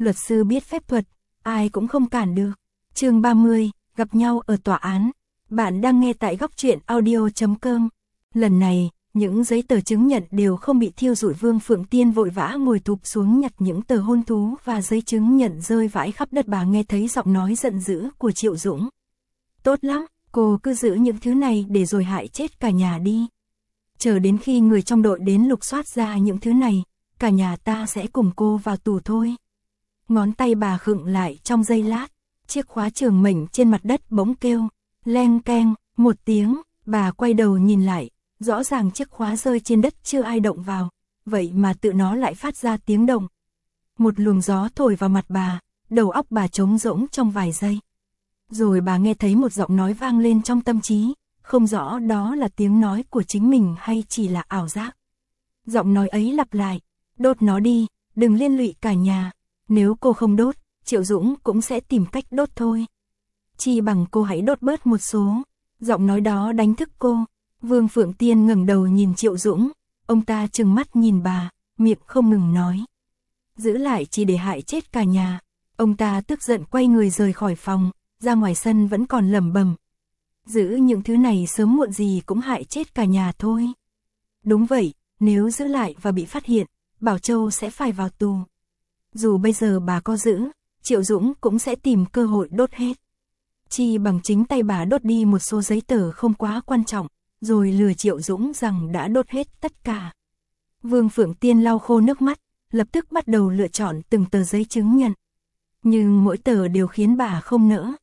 luật sư biết phép thuật, ai cũng không cản được. Chương 30, gặp nhau ở tòa án. Bạn đang nghe tại Góc Truyện Audio.com. Lần này, những giấy tờ chứng nhận đều không bị thiêu rụi. Vương Phượng Tiên vội vã ngồi thụp xuống nhặt những tờ hôn thú và giấy chứng nhận rơi vãi khắp đất. Bà nghe thấy giọng nói giận dữ của Triệu Dũng. Tốt lắm, cô cứ giữ những thứ này để rồi hại chết cả nhà đi. Chờ đến khi người trong đội đến lục soát ra những thứ này, cả nhà ta sẽ cùng cô vào tù thôi. Ngón tay bà khựng lại trong giây lát, chiếc khóa trường mệnh trên mặt đất bỗng kêu, leng keng, một tiếng, bà quay đầu nhìn lại, rõ ràng chiếc khóa rơi trên đất chưa ai động vào, vậy mà tự nó lại phát ra tiếng động. Một luồng gió thổi vào mặt bà, đầu óc bà trống rỗng trong vài giây. Rồi bà nghe thấy một giọng nói vang lên trong tâm trí, không rõ đó là tiếng nói của chính mình hay chỉ là ảo giác. Giọng nói ấy lặp lại, đốt nó đi, đừng liên lụy cả nhà, nếu cô không đốt, Triệu Dũng cũng sẽ tìm cách đốt thôi. Chi bằng cô hãy đốt bớt một số. Giọng nói đó đánh thức cô. Vương Phượng Tiên ngẩng đầu nhìn Triệu Dũng, ông ta trừng mắt nhìn bà, miệng không ngừng nói. Giữ lại chỉ để hại chết cả nhà. Ông ta tức giận quay người rời khỏi phòng, ra ngoài sân vẫn còn lẩm bẩm. Giữ những thứ này sớm muộn gì cũng hại chết cả nhà thôi. Đúng vậy, nếu giữ lại và bị phát hiện, Bảo Châu sẽ phải vào tù. Dù bây giờ bà có giữ, Triệu Dũng cũng sẽ tìm cơ hội đốt hết. Chi bằng chính tay bà đốt đi một số giấy tờ không quá quan trọng, rồi lừa Triệu Dũng rằng đã đốt hết tất cả. Vương Phượng Tiên lau khô nước mắt, lập tức bắt đầu lựa chọn từng tờ giấy chứng nhận. Nhưng mỗi tờ đều khiến bà không nỡ.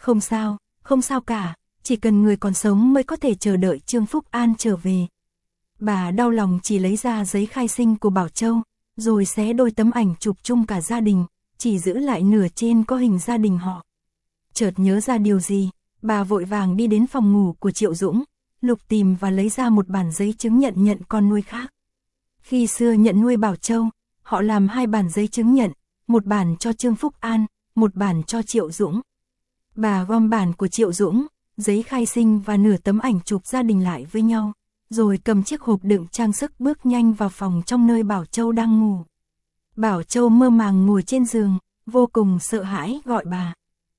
Không sao cả, chỉ cần người còn sống mới có thể chờ đợi Trương Phúc An trở về. Bà đau lòng chỉ lấy ra giấy khai sinh của Bảo Châu, rồi xé đôi tấm ảnh chụp chung cả gia đình, chỉ giữ lại nửa trên có hình gia đình họ. Chợt nhớ ra điều gì, bà vội vàng đi đến phòng ngủ của Triệu Dũng, lục tìm và lấy ra một bản giấy chứng nhận con nuôi khác. Khi xưa nhận nuôi Bảo Châu, họ làm 2 bản giấy chứng nhận, một bản cho Trương Phúc An, một bản cho Triệu Dũng. Bà gom bản của Triệu Dũng, giấy khai sinh và nửa tấm ảnh chụp gia đình lại với nhau, rồi cầm chiếc hộp đựng trang sức bước nhanh vào phòng trong nơi Bảo Châu đang ngủ. Bảo Châu mơ màng ngồi trên giường, vô cùng sợ hãi gọi bà.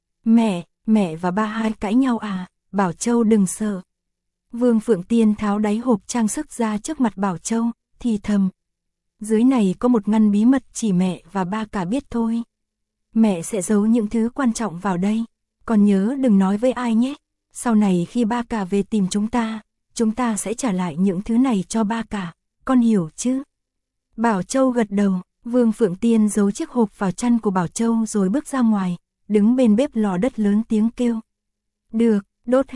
Mẹ và ba hai cãi nhau à? Bảo Châu đừng sợ. Vương Phượng Tiên tháo đáy hộp trang sức ra trước mặt Bảo Châu, thì thầm. Dưới này có một ngăn bí mật chỉ mẹ và ba cả biết thôi. Mẹ sẽ giấu những thứ quan trọng vào đây, còn nhớ đừng nói với ai nhé. Sau này khi ba cả về tìm chúng ta sẽ trả lại những thứ này cho ba cả, con hiểu chứ? Bảo Châu gật đầu, Vương Phượng Tiên giấu chiếc hộp vào chăn của Bảo Châu rồi bước ra ngoài, đứng bên bếp lò đất lớn tiếng kêu. Được, đốt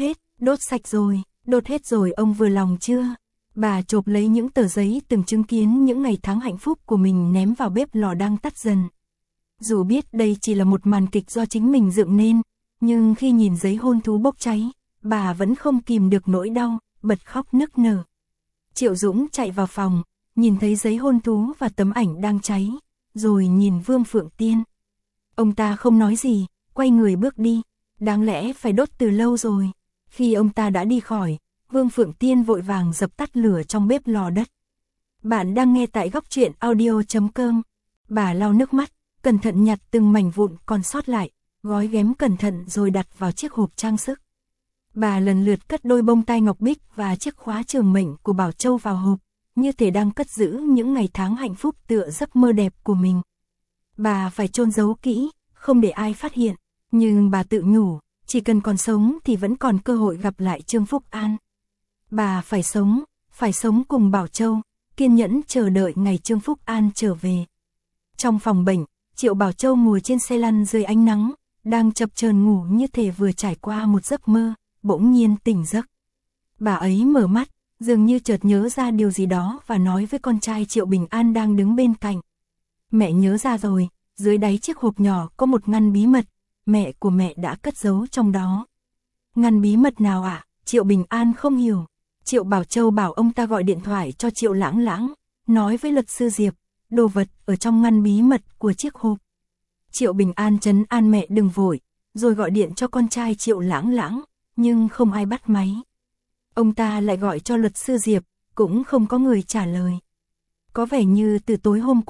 hết rồi ông vừa lòng chưa? Bà chộp lấy những tờ giấy từng chứng kiến những ngày tháng hạnh phúc của mình ném vào bếp lò đang tắt dần. Dù biết đây chỉ là một màn kịch do chính mình dựng nên, nhưng khi nhìn giấy hôn thú bốc cháy, bà vẫn không kìm được nỗi đau, bật khóc nức nở. Triệu Dũng chạy vào phòng, nhìn thấy giấy hôn thú và tấm ảnh đang cháy, rồi nhìn Vương Phượng Tiên. Ông ta không nói gì, quay người bước đi, đáng lẽ phải đốt từ lâu rồi. Khi ông ta đã đi khỏi, Vương Phượng Tiên vội vàng dập tắt lửa trong bếp lò đất. Bạn đang nghe tại Góc Truyện Audio.com. Bà lau nước mắt, cẩn thận nhặt từng mảnh vụn còn sót lại, gói ghém cẩn thận rồi đặt vào chiếc hộp trang sức. Bà lần lượt cất đôi bông tai ngọc bích và chiếc khóa trường mệnh của Bảo Châu vào hộp, như thể đang cất giữ những ngày tháng hạnh phúc tựa giấc mơ đẹp của mình. Bà phải chôn giấu kỹ, không để ai phát hiện, nhưng bà tự nhủ, chỉ cần còn sống thì vẫn còn cơ hội gặp lại Trương Phúc An. Bà phải sống cùng Bảo Châu, kiên nhẫn chờ đợi ngày Trương Phúc An trở về. Trong phòng bệnh, Triệu Bảo Châu ngồi trên xe lăn dưới ánh nắng, đang chập chờn ngủ như thể vừa trải qua một giấc mơ, bỗng nhiên tỉnh giấc. Bà ấy mở mắt, dường như chợt nhớ ra điều gì đó và nói với con trai Triệu Bình An đang đứng bên cạnh. Mẹ nhớ ra rồi, dưới đáy chiếc hộp nhỏ có một ngăn bí mật, mẹ của mẹ đã cất giấu trong đó. Ngăn bí mật nào ạ? Triệu Bình An không hiểu. Triệu Bảo Châu bảo ông ta gọi điện thoại cho Triệu Lãng Lãng, nói với luật sư Diệp, đồ vật ở trong ngăn bí mật của chiếc hộp. Triệu Bình An trấn an mẹ đừng vội, rồi gọi điện cho con trai Triệu Lãng Lãng, nhưng không ai bắt máy. Ông ta lại gọi cho luật sư Diệp, cũng không có người trả lời. Có vẻ như từ tối hôm qua,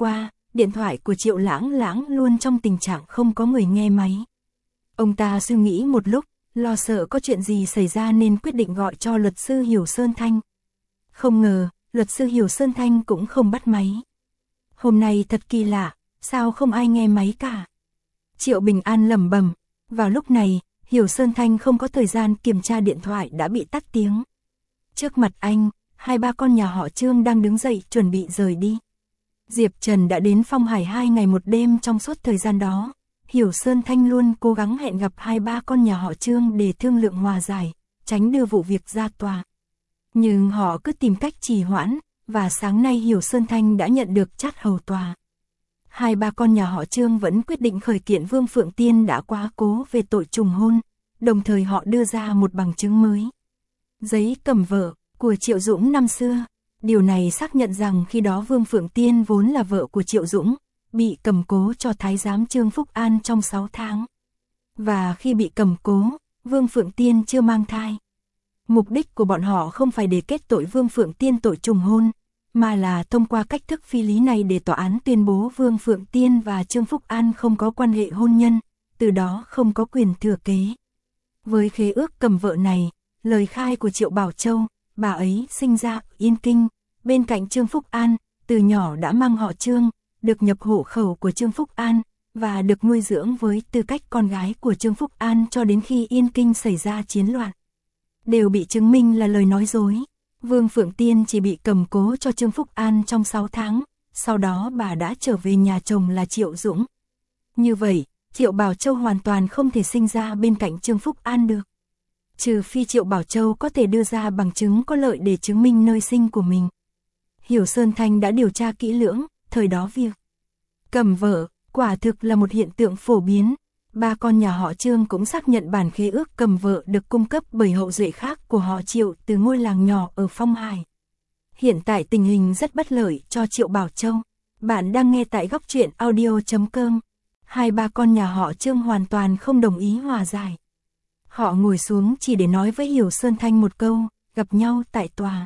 điện thoại của Triệu Lãng Lãng luôn trong tình trạng không có người nghe máy. Ông ta suy nghĩ một lúc, lo sợ có chuyện gì xảy ra nên quyết định gọi cho luật sư Hiểu Sơn Thanh. Không ngờ, luật sư Hiểu Sơn Thanh cũng không bắt máy. Hôm nay thật kỳ lạ, sao không ai nghe máy cả? Triệu Bình An lẩm bẩm. Vào lúc này, Hiểu Sơn Thanh không có thời gian kiểm tra điện thoại đã bị tắt tiếng. Trước mặt anh, 2-3 con nhà họ Trương đang đứng dậy chuẩn bị rời đi. Diệp Trần đã đến Phong Hải 2 ngày 1 đêm trong suốt thời gian đó. Hiểu Sơn Thanh luôn cố gắng hẹn gặp 2-3 con nhà họ Trương để thương lượng hòa giải, tránh đưa vụ việc ra tòa. Nhưng họ cứ tìm cách trì hoãn, và sáng nay Hiểu Sơn Thanh đã nhận được trát hầu tòa. 2-3 con nhà họ Trương vẫn quyết định khởi kiện Vương Phượng Tiên đã quá cố về tội trùng hôn, đồng thời họ đưa ra một bằng chứng mới. Giấy cầm vợ của Triệu Dũng năm xưa. Điều này xác nhận rằng khi đó Vương Phượng Tiên vốn là vợ của Triệu Dũng, bị cầm cố cho thái giám Trương Phúc An trong 6 tháng. Và khi bị cầm cố, Vương Phượng Tiên chưa mang thai. Mục đích của bọn họ không phải để kết tội Vương Phượng Tiên tội trùng hôn, mà là thông qua cách thức phi lý này để tòa án tuyên bố Vương Phượng Tiên và Trương Phúc An không có quan hệ hôn nhân, từ đó không có quyền thừa kế. Với khế ước cầm vợ này, lời khai của Triệu Bảo Châu, bà ấy sinh ra ở Yên Kinh, bên cạnh Trương Phúc An, từ nhỏ đã mang họ Trương, được nhập hộ khẩu của Trương Phúc An, và được nuôi dưỡng với tư cách con gái của Trương Phúc An cho đến khi Yên Kinh xảy ra chiến loạn. Đều bị chứng minh là lời nói dối. Vương Phượng Tiên chỉ bị cầm cố cho Trương Phúc An trong 6 tháng, sau đó bà đã trở về nhà chồng là Triệu Dũng. Như vậy, Triệu Bảo Châu hoàn toàn không thể sinh ra bên cạnh Trương Phúc An được. Trừ phi Triệu Bảo Châu có thể đưa ra bằng chứng có lợi để chứng minh nơi sinh của mình. Hiểu Sơn Thanh đã điều tra kỹ lưỡng, thời đó việc cầm vợ, quả thực là một hiện tượng phổ biến. 3 con nhà họ Trương cũng xác nhận bản khế ước cầm vợ được cung cấp bởi hậu duệ khác của họ Triệu từ ngôi làng nhỏ ở Phong Hải. Hiện tại tình hình rất bất lợi cho Triệu Bảo Châu. Bạn đang nghe tại góc truyện audio.com. 2-3 con nhà họ Trương hoàn toàn không đồng ý hòa giải. Họ ngồi xuống chỉ để nói với Hiểu Sơn Thanh một câu, gặp nhau tại tòa.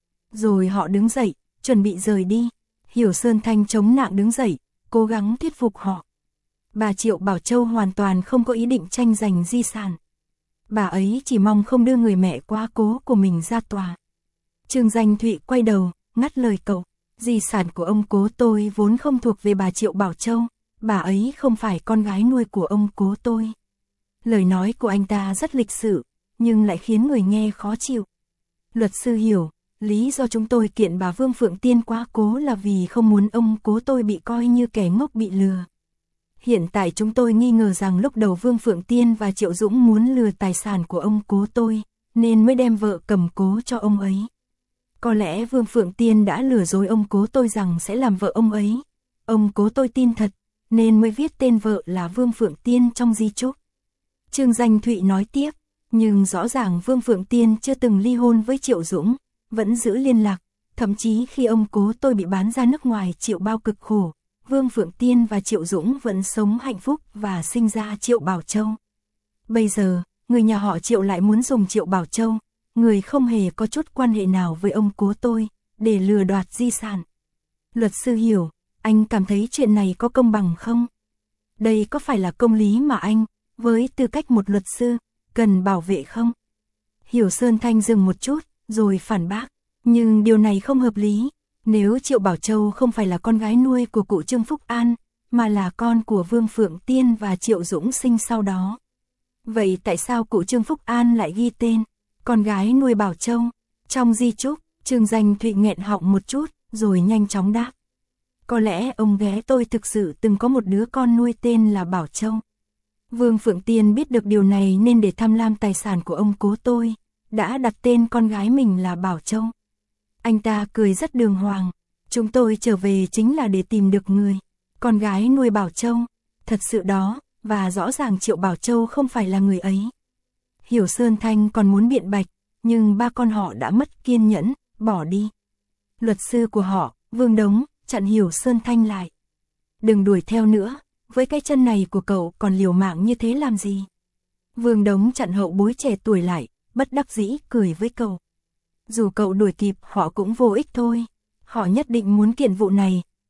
Rồi họ đứng dậy, chuẩn bị rời đi. Hiểu Sơn Thanh chống nạng đứng dậy, cố gắng thuyết phục họ. Bà Triệu Bảo Châu hoàn toàn không có ý định tranh giành di sản. Bà ấy chỉ mong không đưa người mẹ quá cố của mình ra tòa. Trương Danh Thụy quay đầu, ngắt lời cậu. Di sản của ông cố tôi vốn không thuộc về bà Triệu Bảo Châu. Bà ấy không phải con gái nuôi của ông cố tôi. Lời nói của anh ta rất lịch sự, nhưng lại khiến người nghe khó chịu. Luật sư Hiểu, lý do chúng tôi kiện bà Vương Phượng Tiên quá cố là vì không muốn ông cố tôi bị coi như kẻ ngốc bị lừa. Hiện tại chúng tôi nghi ngờ rằng lúc đầu Vương Phượng Tiên và Triệu Dũng muốn lừa tài sản của ông cố tôi, nên mới đem vợ cầm cố cho ông ấy. Có lẽ Vương Phượng Tiên đã lừa dối ông cố tôi rằng sẽ làm vợ ông ấy. Ông cố tôi tin thật, nên mới viết tên vợ là Vương Phượng Tiên trong di chúc. Trương Danh Thụy nói tiếp, nhưng rõ ràng Vương Phượng Tiên chưa từng ly hôn với Triệu Dũng, vẫn giữ liên lạc, thậm chí khi ông cố tôi bị bán ra nước ngoài chịu bao cực khổ, Vương Phượng Tiên và Triệu Dũng vẫn sống hạnh phúc và sinh ra Triệu Bảo Châu. Bây giờ, người nhà họ Triệu lại muốn dùng Triệu Bảo Châu, người không hề có chút quan hệ nào với ông cố tôi, để lừa đoạt di sản. Luật sư Hiểu, anh cảm thấy chuyện này có công bằng không? Đây có phải là công lý mà anh, với tư cách một luật sư, cần bảo vệ không? Hiểu Sơn Thanh dừng một chút, rồi phản bác. Nhưng điều này không hợp lý. Nếu Triệu Bảo Châu không phải là con gái nuôi của cụ Trương Phúc An, mà là con của Vương Phượng Tiên và Triệu Dũng sinh sau đó. Vậy tại sao cụ Trương Phúc An lại ghi tên con gái nuôi Bảo Châu trong di chúc? Trương Danh Thụy nghẹn họng một chút, rồi nhanh chóng đáp. Có lẽ ông ghé tôi thực sự từng có một đứa con nuôi tên là Bảo Châu. Vương Phượng Tiên biết được điều này nên để tham lam tài sản của ông cố tôi, đã đặt tên con gái mình là Bảo Châu. Anh ta cười rất đường hoàng. Chúng tôi trở về chính là để tìm được người con gái nuôi Bảo Châu. Thật sự đó, và rõ ràng Triệu Bảo Châu không phải là người ấy. Hiểu Sơn Thanh còn muốn biện bạch, nhưng 3 con họ đã mất kiên nhẫn, bỏ đi. Luật sư của họ, Vương Đống, chặn Hiểu Sơn Thanh lại. Đừng đuổi theo nữa, với cái chân này của cậu còn liều mạng như thế làm gì? Vương Đống chặn hậu bối trẻ tuổi lại, bất đắc dĩ cười với cậu. Dù cậu đuổi kịp họ cũng vô ích thôi. Họ nhất định muốn kiện vụ này,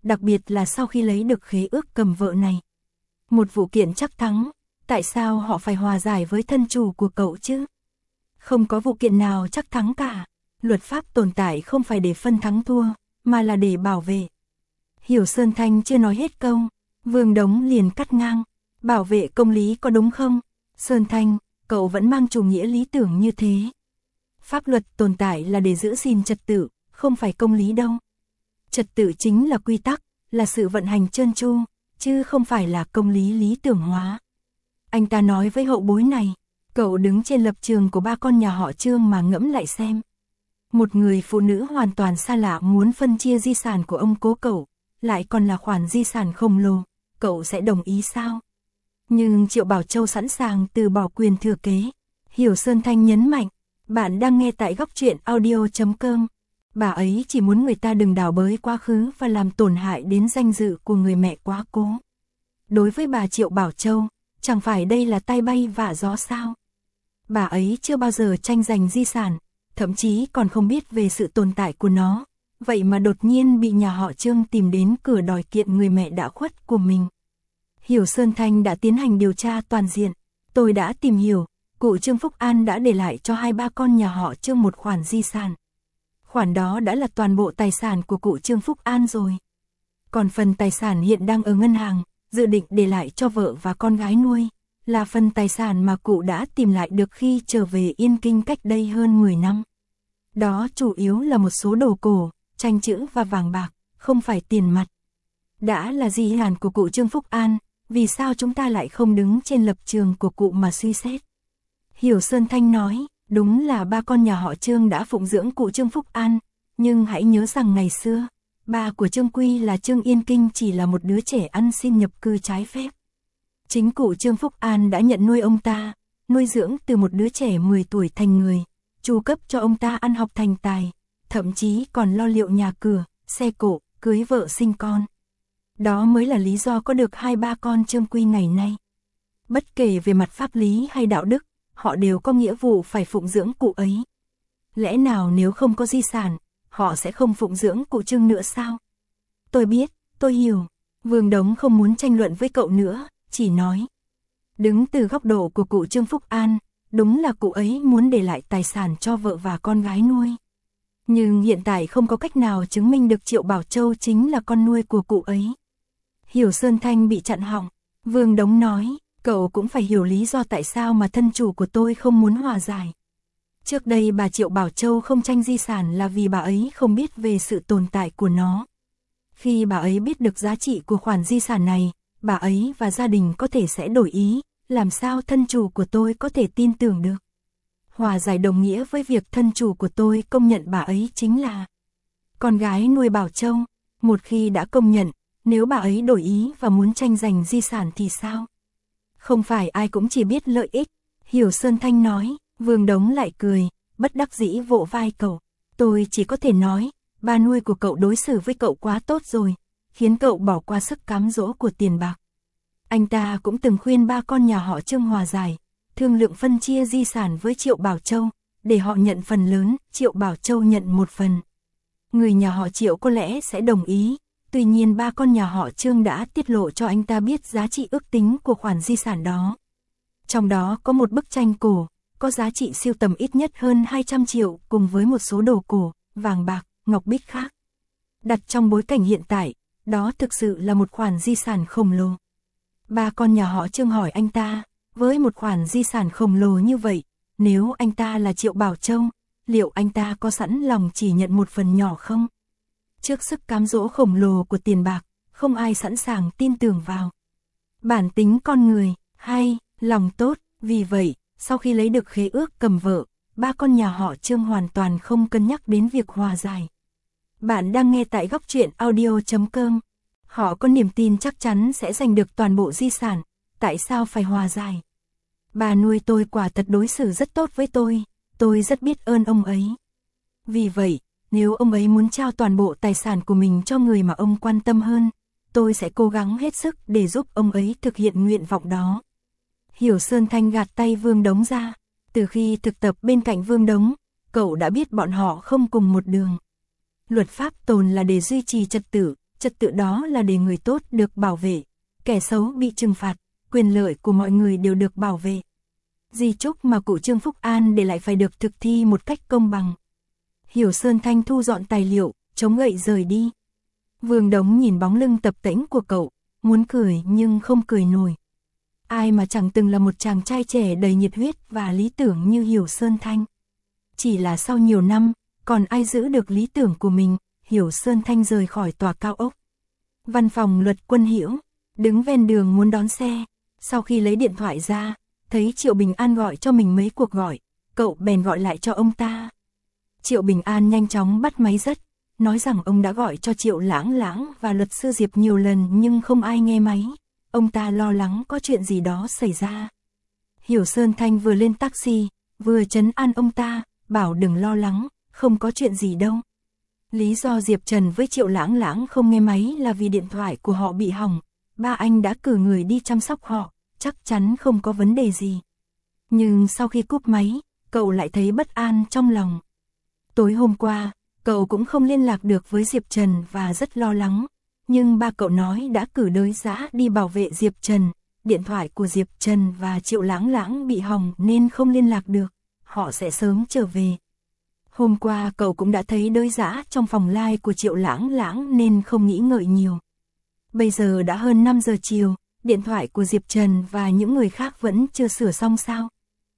đặc biệt là sau khi lấy được khế ước cầm vợ này. Một vụ kiện chắc thắng, tại sao họ phải hòa giải với thân chủ của cậu chứ? Không có vụ kiện nào chắc thắng cả, luật pháp tồn tại không phải để phân thắng thua, mà là để bảo vệ. Hiểu Sơn Thanh chưa nói hết câu, Vương Đống liền cắt ngang, bảo vệ công lý có đúng không? Sơn Thanh, cậu vẫn mang chủ nghĩa lý tưởng như thế. Pháp luật tồn tại là để giữ gìn trật tự, không phải công lý đâu. Trật tự chính là quy tắc, là sự vận hành trơn tru, chứ không phải là công lý lý tưởng hóa. Anh ta nói với hậu bối này, cậu đứng trên lập trường của ba con nhà họ Trương mà ngẫm lại xem. Một người phụ nữ hoàn toàn xa lạ muốn phân chia di sản của ông cố cậu, lại còn là khoản di sản khổng lồ, cậu sẽ đồng ý sao? Nhưng Triệu Bảo Châu sẵn sàng từ bỏ quyền thừa kế. Hiểu Sơn Thanh nhấn mạnh, bạn đang nghe tại góc truyện audio.com. Bà ấy chỉ muốn người ta đừng đào bới quá khứ và làm tổn hại đến danh dự của người mẹ quá cố. Đối với bà Triệu Bảo Châu, chẳng phải đây là tai bay vạ gió sao? Bà ấy chưa bao giờ tranh giành di sản, thậm chí còn không biết về sự tồn tại của nó, vậy mà đột nhiên bị nhà họ Trương tìm đến cửa đòi kiện người mẹ đã khuất của mình. Hiểu Sơn Thanh đã tiến hành điều tra toàn diện, tôi đã tìm hiểu, cụ Trương Phúc An đã để lại cho hai ba con nhà họ Trương một khoản di sản. Khoản đó đã là toàn bộ tài sản của cụ Trương Phúc An rồi. Còn phần tài sản hiện đang ở ngân hàng, dự định để lại cho vợ và con gái nuôi, là phần tài sản mà cụ đã tìm lại được khi trở về Yên Kinh cách đây hơn 10 năm. Đó chủ yếu là một số đồ cổ, tranh chữ và vàng bạc, không phải tiền mặt. Đã là di sản của cụ Trương Phúc An, vì sao chúng ta lại không đứng trên lập trường của cụ mà suy xét? Hiểu Sơn Thanh nói, đúng là ba con nhà họ Trương đã phụng dưỡng cụ Trương Phúc An, nhưng hãy nhớ rằng ngày xưa, ba của Trương Quy là Trương Yên Kinh chỉ là một đứa trẻ ăn xin nhập cư trái phép. Chính cụ Trương Phúc An đã nhận nuôi ông ta, nuôi dưỡng từ một đứa trẻ 10 tuổi thành người, chu cấp cho ông ta ăn học thành tài, thậm chí còn lo liệu nhà cửa, xe cộ, cưới vợ sinh con. Đó mới là lý do có được hai ba con Trương Quy ngày nay. Bất kể về mặt pháp lý hay đạo đức, họ đều có nghĩa vụ phải phụng dưỡng cụ ấy. Lẽ nào nếu không có di sản, họ sẽ không phụng dưỡng cụ Trương nữa sao? Tôi biết, tôi hiểu. Vương Đống không muốn tranh luận với cậu nữa, chỉ nói. Đứng từ góc độ của cụ Trương Phúc An, đúng là cụ ấy muốn để lại tài sản cho vợ và con gái nuôi. Nhưng hiện tại không có cách nào chứng minh được Triệu Bảo Châu chính là con nuôi của cụ ấy. Hiểu Sơn Thanh bị chặn họng. Vương Đống nói, cậu cũng phải hiểu lý do tại sao mà thân chủ của tôi không muốn hòa giải. Trước đây bà Triệu Bảo Châu không tranh di sản là vì bà ấy không biết về sự tồn tại của nó. Khi bà ấy biết được giá trị của khoản di sản này, bà ấy và gia đình có thể sẽ đổi ý, làm sao thân chủ của tôi có thể tin tưởng được. Hòa giải đồng nghĩa với việc thân chủ của tôi công nhận bà ấy chính là con gái nuôi Bảo Châu. Một khi đã công nhận, nếu bà ấy đổi ý và muốn tranh giành di sản thì sao? Không phải ai cũng chỉ biết lợi ích. Hiểu Sơn Thanh nói. Vương Đống lại cười, bất đắc dĩ vỗ vai cậu. Tôi chỉ có thể nói, ba nuôi của cậu đối xử với cậu quá tốt rồi, khiến cậu bỏ qua sức cám dỗ của tiền bạc. Anh ta cũng từng khuyên ba con nhà họ Trương hòa giải, thương lượng phân chia di sản với Triệu Bảo Châu, để họ nhận phần lớn, Triệu Bảo Châu nhận một phần. Người nhà họ Triệu có lẽ sẽ đồng ý, tuy nhiên ba con nhà họ Trương đã tiết lộ cho anh ta biết giá trị ước tính của khoản di sản đó. Trong đó có một bức tranh cổ, có giá trị sưu tầm ít nhất hơn 200 triệu cùng với một số đồ cổ, vàng bạc, ngọc bích khác. Đặt trong bối cảnh hiện tại, đó thực sự là một khoản di sản khổng lồ. Ba con nhà họ Trương hỏi anh ta, với một khoản di sản khổng lồ như vậy, nếu anh ta là Triệu Bảo Châu, liệu anh ta có sẵn lòng chỉ nhận một phần nhỏ không? Trước sức cám dỗ khổng lồ của tiền bạc, không ai sẵn sàng tin tưởng vào bản tính con người, hay lòng tốt, vì vậy, sau khi lấy được khế ước cầm vợ, ba con nhà họ Trương hoàn toàn không cân nhắc đến việc hòa giải. Bạn đang nghe tại góc truyện audio.com. Họ có niềm tin chắc chắn sẽ giành được toàn bộ di sản, tại sao phải hòa giải? Bà nuôi tôi quả thật đối xử rất tốt với tôi rất biết ơn ông ấy. Vì vậy, nếu ông ấy muốn trao toàn bộ tài sản của mình cho người mà ông quan tâm hơn, tôi sẽ cố gắng hết sức để giúp ông ấy thực hiện nguyện vọng đó. Hiểu Sơn Thanh gạt tay Vương Đống ra. Từ khi thực tập bên cạnh Vương Đống, cậu đã biết bọn họ không cùng một đường. Luật pháp tồn là để duy trì trật tự, trật tự đó là để người tốt được bảo vệ, kẻ xấu bị trừng phạt, quyền lợi của mọi người đều được bảo vệ. Di chúc mà cụ Trương Phúc An để lại phải được thực thi một cách công bằng. Hiểu Sơn Thanh thu dọn tài liệu, chống gậy rời đi. Vương Đống nhìn bóng lưng tập tễnh của cậu, muốn cười nhưng không cười nổi. Ai mà chẳng từng là một chàng trai trẻ đầy nhiệt huyết và lý tưởng như Hiểu Sơn Thanh. Chỉ là sau nhiều năm, còn ai giữ được lý tưởng của mình, Hiểu Sơn Thanh rời khỏi tòa cao ốc. Văn phòng Luật Quân Hiểu, đứng ven đường muốn đón xe, sau khi lấy điện thoại ra, thấy Triệu Bình An gọi cho mình mấy cuộc gọi, cậu bèn gọi lại cho ông ta. Triệu Bình An nhanh chóng bắt máy rất, nói rằng ông đã gọi cho Triệu Lãng Lãng và luật sư Diệp nhiều lần nhưng không ai nghe máy. Ông ta lo lắng có chuyện gì đó xảy ra. Hiểu Sơn Thanh vừa lên taxi, vừa trấn an ông ta, bảo đừng lo lắng, không có chuyện gì đâu. Lý do Diệp Trần với Triệu Lãng Lãng không nghe máy là vì điện thoại của họ bị hỏng. Ba anh đã cử người đi chăm sóc họ, chắc chắn không có vấn đề gì. Nhưng sau khi cúp máy, cậu lại thấy bất an trong lòng. Tối hôm qua, cậu cũng không liên lạc được với Diệp Trần và rất lo lắng. Nhưng ba cậu nói đã cử đới giã đi bảo vệ Diệp Trần. Điện thoại của Diệp Trần và Triệu Lãng Lãng bị hỏng nên không liên lạc được. Họ sẽ sớm trở về. Hôm qua cậu cũng đã thấy đới giã trong phòng live của Triệu Lãng Lãng nên không nghĩ ngợi nhiều. Bây giờ đã hơn 5 giờ chiều, điện thoại của Diệp Trần và những người khác vẫn chưa sửa xong sao?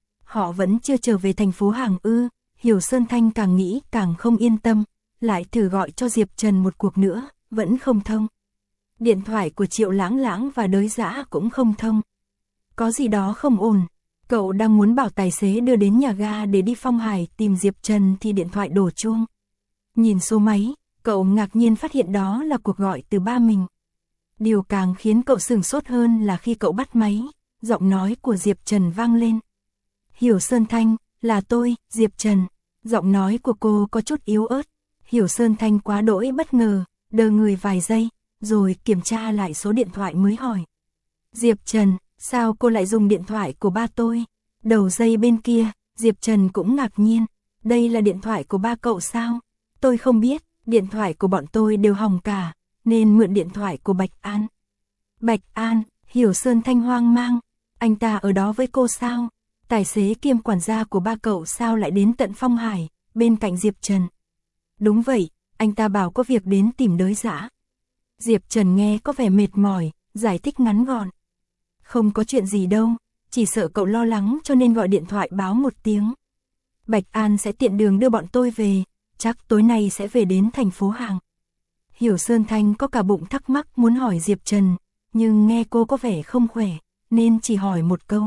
Họ vẫn chưa trở về thành phố Hàng ư? Hiểu Sơn Thanh càng nghĩ càng không yên tâm, lại thử gọi cho Diệp Trần một cuộc nữa, vẫn không thông. Điện thoại của Triệu Lãng Lãng và đới giã cũng không thông. Có gì đó không ổn. Cậu đang muốn bảo tài xế đưa đến nhà ga để đi Phong Hải tìm Diệp Trần thì điện thoại đổ chuông. Nhìn số máy, cậu ngạc nhiên phát hiện đó là cuộc gọi từ ba mình. Điều càng khiến cậu sửng sốt hơn là khi cậu bắt máy, giọng nói của Diệp Trần vang lên. Hiểu Sơn Thanh, là tôi, Diệp Trần. Giọng nói của cô có chút yếu ớt. Hiểu Sơn Thanh quá đỗi bất ngờ, đờ người vài giây, rồi kiểm tra lại số điện thoại mới hỏi. Diệp Trần, sao cô lại dùng điện thoại của ba tôi? Đầu dây bên kia, Diệp Trần cũng ngạc nhiên. Đây là điện thoại của ba cậu sao? Tôi không biết, điện thoại của bọn tôi đều hỏng cả, nên mượn điện thoại của Bạch An. Bạch An, Hiểu Sơn Thanh hoang mang. Anh ta ở đó với cô sao? Tài xế kiêm quản gia của ba cậu sao lại đến tận Phong Hải, bên cạnh Diệp Trần? Đúng vậy, anh ta bảo có việc đến tìm đới giã. Diệp Trần nghe có vẻ mệt mỏi, giải thích ngắn gọn. Không có chuyện gì đâu, chỉ sợ cậu lo lắng cho nên gọi điện thoại báo một tiếng. Bạch An sẽ tiện đường đưa bọn tôi về, chắc tối nay sẽ về đến thành phố Hàng. Hiểu Sơn Thanh có cả bụng thắc mắc muốn hỏi Diệp Trần, nhưng nghe cô có vẻ không khỏe, nên chỉ hỏi một câu.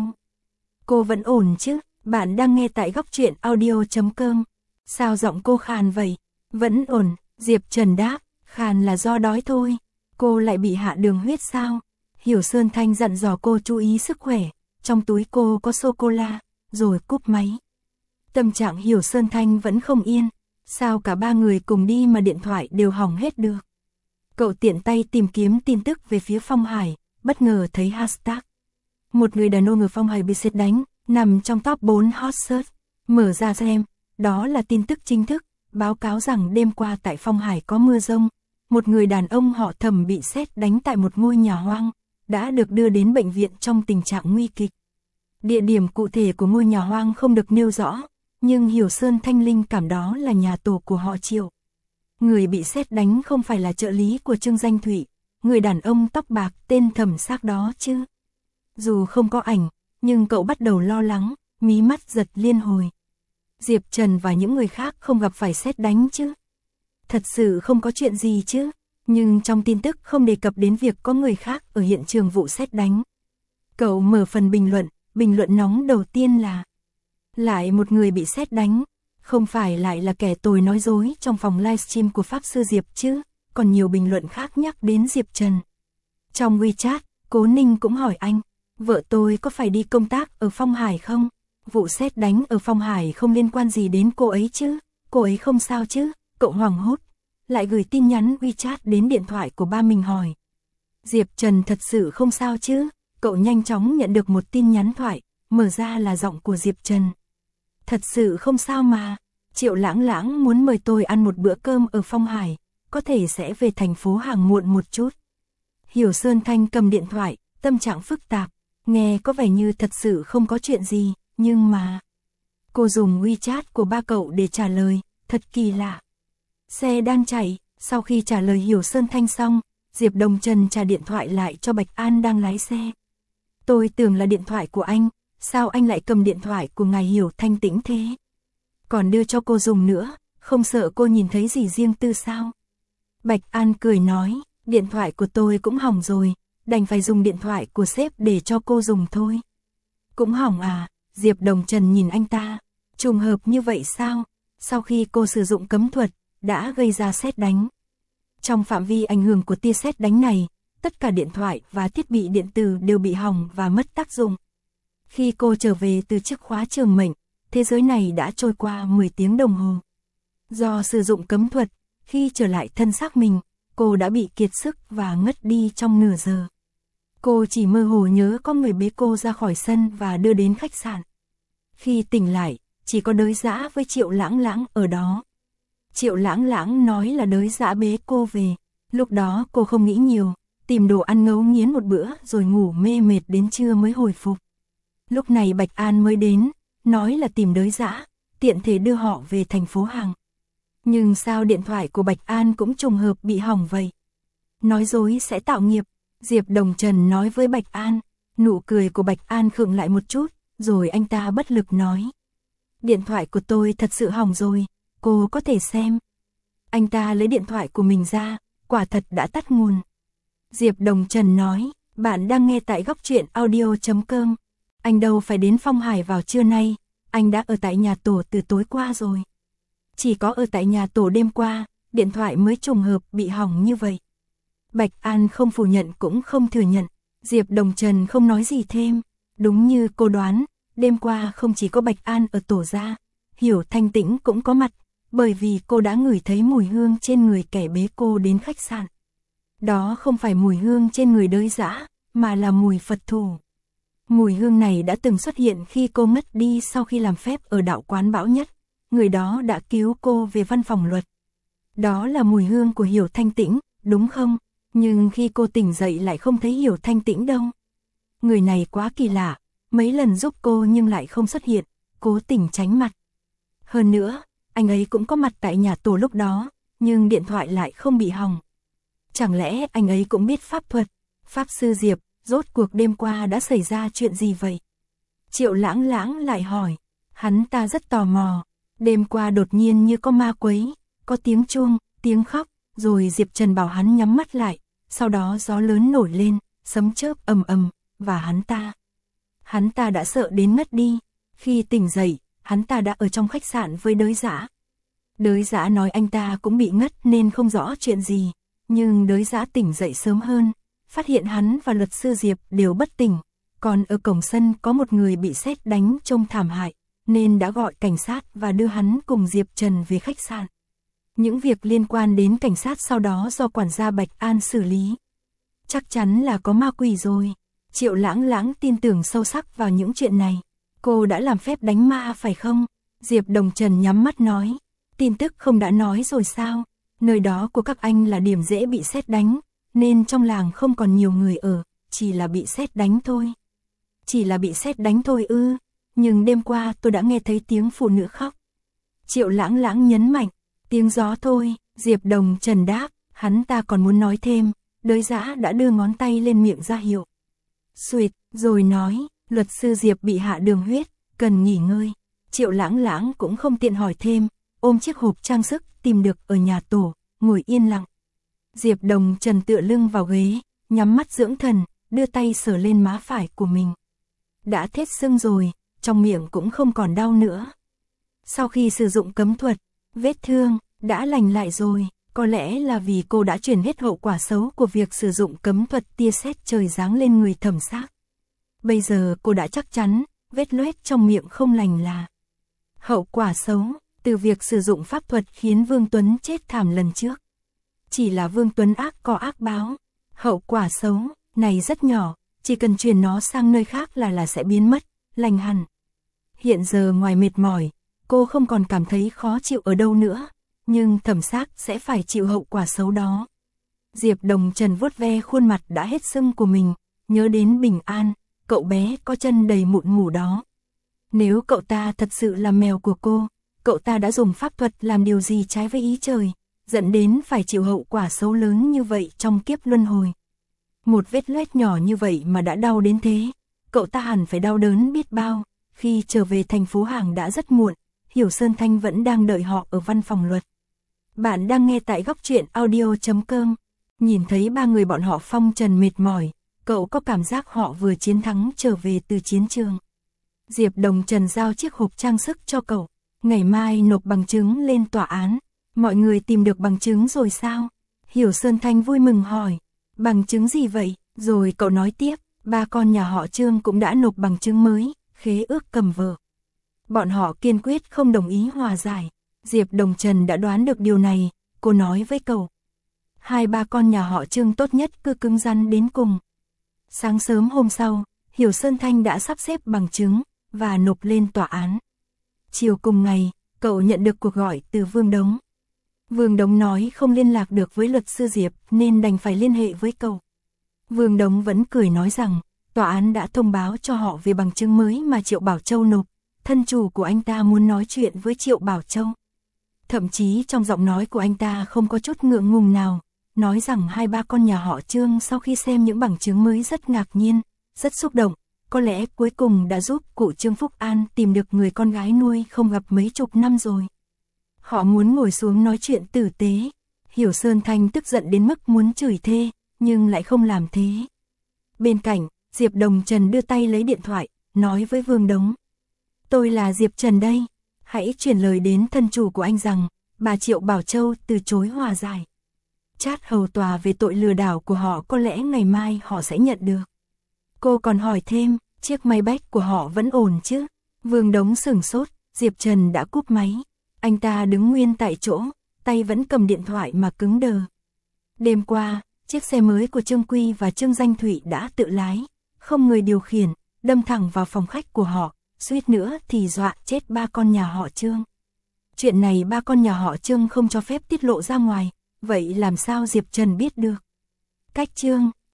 Cô vẫn ổn chứ? Bạn đang nghe tại góc truyện audio.com. Sao giọng cô khàn vậy? Vẫn ổn, Diệp Trần đáp, khàn là do đói thôi. Cô lại bị hạ đường huyết sao? Hiểu Sơn Thanh dặn dò cô chú ý sức khỏe, trong túi cô có sô-cô-la, rồi cúp máy. Tâm trạng Hiểu Sơn Thanh vẫn không yên, sao cả ba người cùng đi mà điện thoại đều hỏng hết được. Cậu tiện tay tìm kiếm tin tức về phía Phong Hải, bất ngờ thấy hashtag. Một người đàn ông ở Phong Hải bị sét đánh, nằm trong top 4 hot search. Mở ra xem, đó là tin tức chính thức, báo cáo rằng đêm qua tại Phong Hải có mưa rông. Một người đàn ông họ Thẩm bị sét đánh tại một ngôi nhà hoang, đã được đưa đến bệnh viện trong tình trạng nguy kịch. Địa điểm cụ thể của ngôi nhà hoang không được nêu rõ, nhưng Hiểu Sơn Thanh linh cảm đó là nhà tổ của họ Triệu. Người bị sét đánh không phải là trợ lý của Trương Danh Thụy, người đàn ông tóc bạc tên Thẩm xác đó chứ. Dù không có ảnh, nhưng cậu bắt đầu lo lắng, mí mắt giật liên hồi. Diệp Trần và những người khác không gặp phải sét đánh chứ? Thật sự không có chuyện gì chứ? Nhưng trong tin tức không đề cập đến việc có người khác ở hiện trường vụ sét đánh. Cậu mở phần bình luận nóng đầu tiên là: lại một người bị sét đánh, không phải lại là kẻ tồi nói dối trong phòng livestream của Pháp Sư Diệp chứ? Còn nhiều bình luận khác nhắc đến Diệp Trần. Trong WeChat, Cố Ninh cũng hỏi anh, vợ tôi có phải đi công tác ở Phong Hải không? Vụ sét đánh ở Phong Hải không liên quan gì đến cô ấy chứ? Cô ấy không sao chứ? Cậu hoảng hốt, lại gửi tin nhắn WeChat đến điện thoại của ba mình hỏi. Diệp Trần thật sự không sao chứ? Cậu nhanh chóng nhận được một tin nhắn thoại, mở ra là giọng của Diệp Trần. Thật sự không sao mà, Triệu Lãng Lãng muốn mời tôi ăn một bữa cơm ở Phong Hải, có thể sẽ về thành phố hàng muộn một chút. Hiểu Sơn Thanh cầm điện thoại, tâm trạng phức tạp, nghe có vẻ như thật sự không có chuyện gì, nhưng mà... Cô dùng WeChat của ba cậu để trả lời, thật kỳ lạ. Xe đang chạy, sau khi trả lời Hiểu Sơn Thanh xong, Diệp Đồng Trần trả điện thoại lại cho Bạch An đang lái xe. Tôi tưởng là điện thoại của anh, sao anh lại cầm điện thoại của ngài Hiểu Thanh Tĩnh thế? Còn đưa cho cô dùng nữa, không sợ cô nhìn thấy gì riêng tư sao? Bạch An cười nói, điện thoại của tôi cũng hỏng rồi, đành phải dùng điện thoại của sếp để cho cô dùng thôi. Cũng hỏng à? Diệp Đồng Trần nhìn anh ta, trùng hợp như vậy sao? Sau khi cô sử dụng cấm thuật, đã gây ra sét đánh. Trong phạm vi ảnh hưởng của tia sét đánh này, tất cả điện thoại và thiết bị điện tử đều bị hỏng và mất tác dụng. Khi cô trở về từ chiếc khóa trường mệnh, thế giới này đã trôi qua 10 tiếng đồng hồ. Do sử dụng cấm thuật, khi trở lại thân xác mình, cô đã bị kiệt sức và ngất đi trong nửa giờ. Cô chỉ mơ hồ nhớ có người bế cô ra khỏi sân và đưa đến khách sạn. Khi tỉnh lại, chỉ có Đới Dã với Triệu Lãng Lãng ở đó. Triệu Lãng Lãng nói là Đới Dã bế cô về. Lúc đó cô không nghĩ nhiều, tìm đồ ăn ngấu nghiến một bữa rồi ngủ mê mệt đến trưa mới hồi phục. Lúc này Bạch An mới đến, nói là tìm Đới Dã, tiện thể đưa họ về thành phố Hàng. Nhưng sao điện thoại của Bạch An cũng trùng hợp bị hỏng vậy? Nói dối sẽ tạo nghiệp, Diệp Đồng Trần nói với Bạch An. Nụ cười của Bạch An khựng lại một chút, rồi anh ta bất lực nói. Điện thoại của tôi thật sự hỏng rồi, cô có thể xem. Anh ta lấy điện thoại của mình ra, quả thật đã tắt nguồn. Diệp Đồng Trần nói, bạn đang nghe tại góc truyện audio.com. Anh đâu phải đến Phong Hải vào trưa nay, anh đã ở tại nhà tổ từ tối qua rồi. Chỉ có ở tại nhà tổ đêm qua, điện thoại mới trùng hợp bị hỏng như vậy. Bạch An không phủ nhận cũng không thừa nhận, Diệp Đồng Trần không nói gì thêm. Đúng như cô đoán, đêm qua không chỉ có Bạch An ở tổ ra, Hiểu Thanh Tĩnh cũng có mặt, bởi vì cô đã ngửi thấy mùi hương trên người kẻ bế cô đến khách sạn. Đó không phải mùi hương trên người Đới Dã, mà là mùi Phật thủ. Mùi hương này đã từng xuất hiện khi cô ngất đi sau khi làm phép ở đạo quán Bão Nhất, người đó đã cứu cô về văn phòng luật. Đó là mùi hương của Hiểu Thanh Tĩnh, đúng không? Nhưng khi cô tỉnh dậy lại không thấy Hiểu Thanh Tĩnh đâu. Người này quá kỳ lạ, mấy lần giúp cô nhưng lại không xuất hiện, cố tình tránh mặt. Hơn nữa, anh ấy cũng có mặt tại nhà tổ lúc đó, nhưng điện thoại lại không bị hỏng. Chẳng lẽ anh ấy cũng biết pháp thuật? Pháp sư Diệp, rốt cuộc đêm qua đã xảy ra chuyện gì vậy? Triệu Lãng Lãng lại hỏi, hắn ta rất tò mò. Đêm qua đột nhiên như có ma quấy, có tiếng chuông, tiếng khóc, rồi Diệp Trần bảo hắn nhắm mắt lại, sau đó gió lớn nổi lên, sấm chớp ầm ầm, và hắn ta đã sợ đến ngất đi. Khi tỉnh dậy, hắn ta đã ở trong khách sạn với Đới Dã. Đới Dã nói anh ta cũng bị ngất nên không rõ chuyện gì, nhưng Đới Dã tỉnh dậy sớm hơn, phát hiện hắn và luật sư Diệp đều bất tỉnh, còn ở cổng sân có một người bị sét đánh trông thảm hại, nên đã gọi cảnh sát và đưa hắn cùng Diệp Trần về khách sạn. Những việc liên quan đến cảnh sát sau đó do quản gia Bạch An xử lý. Chắc chắn là có ma quỷ rồi. Triệu Lãng Lãng tin tưởng sâu sắc vào những chuyện này. Cô đã làm phép đánh ma phải không? Diệp Đồng Trần nhắm mắt nói. Tin tức không đã nói rồi sao? Nơi đó của các anh là điểm dễ bị sét đánh, nên trong làng không còn nhiều người ở, chỉ là bị sét đánh thôi. Chỉ là bị sét đánh thôi ư? Nhưng đêm qua tôi đã nghe thấy tiếng phụ nữ khóc. Triệu Lãng Lãng nhấn mạnh, tiếng gió thôi. Diệp Đồng Trần đáp, hắn ta còn muốn nói thêm, Đới Dã đã đưa ngón tay lên miệng ra hiệu. Xuỵt, rồi nói, luật sư Diệp bị hạ đường huyết, cần nghỉ ngơi. Triệu Lãng Lãng cũng không tiện hỏi thêm, ôm chiếc hộp trang sức tìm được ở nhà tổ, ngồi yên lặng. Diệp Đồng Trần tựa lưng vào ghế, nhắm mắt dưỡng thần, đưa tay sờ lên má phải của mình. Đã thết sưng rồi, trong miệng cũng không còn đau nữa. Sau khi sử dụng cấm thuật, vết thương đã lành lại rồi, có lẽ là vì cô đã chuyển hết hậu quả xấu của việc sử dụng cấm thuật tia sét trời giáng lên người Thẩm Xác. Bây giờ cô đã chắc chắn, vết loét trong miệng không lành là hậu quả xấu từ việc sử dụng pháp thuật khiến Vương Tuấn chết thảm lần trước. Chỉ là Vương Tuấn ác có ác báo, hậu quả xấu này rất nhỏ, chỉ cần truyền nó sang nơi khác là sẽ biến mất, lành hẳn. Hiện giờ ngoài mệt mỏi, cô không còn cảm thấy khó chịu ở đâu nữa, nhưng thẩm xác sẽ phải chịu hậu quả xấu đó. Diệp Đồng Trần vuốt ve khuôn mặt đã hết sưng của mình, nhớ đến Bình An, cậu bé có chân đầy mụn mủ đó. Nếu cậu ta thật sự là mèo của cô, cậu ta đã dùng pháp thuật làm điều gì trái với ý trời, dẫn đến phải chịu hậu quả xấu lớn như vậy trong kiếp luân hồi. Một vết loét nhỏ như vậy mà đã đau đến thế, cậu ta hẳn phải đau đớn biết bao. Khi trở về thành phố Hàng đã rất muộn, Hiểu Sơn Thanh vẫn đang đợi họ ở văn phòng luật. Bạn đang nghe tại góc truyện audio.com. Nhìn thấy ba người bọn họ phong trần mệt mỏi, cậu có cảm giác họ vừa chiến thắng trở về từ chiến trường. Diệp Đồng Trần giao chiếc hộp trang sức cho cậu, ngày mai nộp bằng chứng lên tòa án. Mọi người tìm được bằng chứng rồi sao? Hiểu Sơn Thanh vui mừng hỏi. Bằng chứng gì vậy? Rồi cậu nói tiếp, ba con nhà họ Trương cũng đã nộp bằng chứng mới, khế ước cầm vợ. Bọn họ kiên quyết không đồng ý hòa giải. Diệp Đồng Trần đã đoán được điều này, cô nói với cậu. Hai ba con nhà họ Trương tốt nhất cứ cứng rắn đến cùng. Sáng sớm hôm sau, Hiểu Sơn Thanh đã sắp xếp bằng chứng và nộp lên tòa án. Chiều cùng ngày, cậu nhận được cuộc gọi từ Vương Đống. Vương Đống nói không liên lạc được với luật sư Diệp nên đành phải liên hệ với cậu. Vương Đống vẫn cười nói rằng, tòa án đã thông báo cho họ về bằng chứng mới mà Triệu Bảo Châu nộp, thân chủ của anh ta muốn nói chuyện với Triệu Bảo Châu. Thậm chí trong giọng nói của anh ta không có chút ngượng ngùng nào, nói rằng hai ba con nhà họ Trương sau khi xem những bằng chứng mới rất ngạc nhiên, rất xúc động, có lẽ cuối cùng đã giúp cụ Trương Phúc An tìm được người con gái nuôi không gặp mấy chục năm rồi. Họ muốn ngồi xuống nói chuyện tử tế. Hiểu Sơn Thanh tức giận đến mức muốn chửi thề, nhưng lại không làm thế. Bên cạnh, Diệp Đồng Trần đưa tay lấy điện thoại, nói với Vương Đống. Tôi là Diệp Trần đây, hãy chuyển lời đến thân chủ của anh rằng, bà Triệu Bảo Châu từ chối hòa giải. Chát hầu tòa về tội lừa đảo của họ có lẽ ngày mai họ sẽ nhận được. Cô còn hỏi thêm, chiếc máy bách của họ vẫn ổn chứ? Vương Đống sửng sốt, Diệp Trần đã cúp máy. Anh ta đứng nguyên tại chỗ, tay vẫn cầm điện thoại mà cứng đờ. Đêm qua, chiếc xe mới của Trương Quy và Trương Danh Thụy đã tự lái, không người điều khiển, đâm thẳng vào phòng khách của họ, suýt nữa thì dọa chết ba con nhà họ Trương. Chuyện này ba con nhà họ Trương không cho phép tiết lộ ra ngoài, vậy làm sao Diệp Trần biết được? Cách Trương